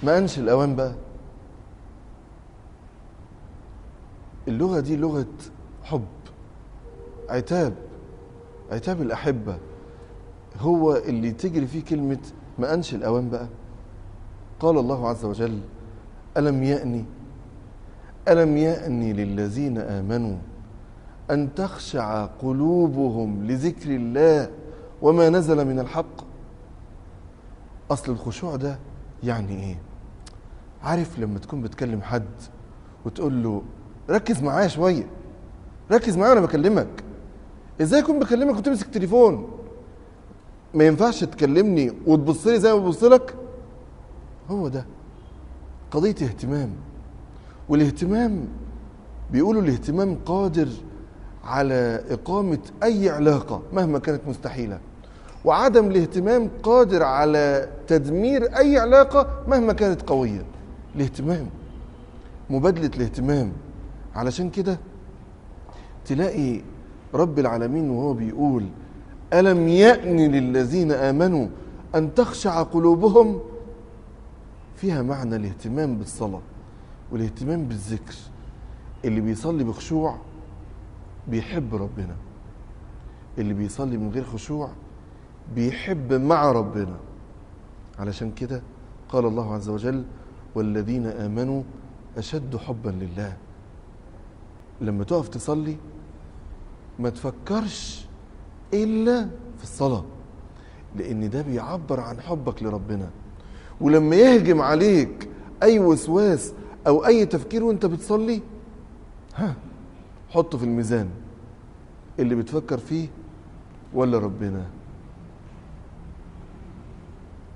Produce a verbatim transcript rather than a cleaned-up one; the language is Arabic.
ما أنش الأوان بقى. اللغة دي لغة حب، عتاب، عتاب الأحبة، هو اللي تجري فيه كلمة ما أنش الأوان بقى. قال الله عز وجل: ألم يأني ألم يأني للذين آمنوا أن تخشع قلوبهم لذكر الله وما نزل من الحق. أصل الخشوع ده يعني إيه؟ عارف لما تكون بتكلم حد وتقول له ركز معايا شوية، ركز معايا وأنا بكلمك. إزاي أكون بكلمك وتمسك تليفون؟ ما ينفعش تكلمني وتبص لي زي ما ببص لك. هو ده قضية اهتمام. والاهتمام بيقولوا الاهتمام قادر على إقامة أي علاقة مهما كانت مستحيلة، وعدم الاهتمام قادر على تدمير أي علاقة مهما كانت قوية. الاهتمام، مبادلة الاهتمام. علشان كده تلاقي رب العالمين وهو بيقول ألم يأن للذين آمنوا أن تخشع قلوبهم، فيها معنى الاهتمام بالصلاة والاهتمام بالذكر. اللي بيصلي بخشوع بيحب ربنا، اللي بيصلي من غير خشوع بيحب مع ربنا. علشان كده قال الله عز وجل: والذين آمنوا أشد حبا لله. لما تقف تصلي ما تفكرش إلا في الصلاة، لأن ده بيعبر عن حبك لربنا. ولما يهجم عليك أي وسواس أو أي تفكير وانت بتصلي، ها حطه في الميزان، اللي بتفكر فيه ولا ربنا؟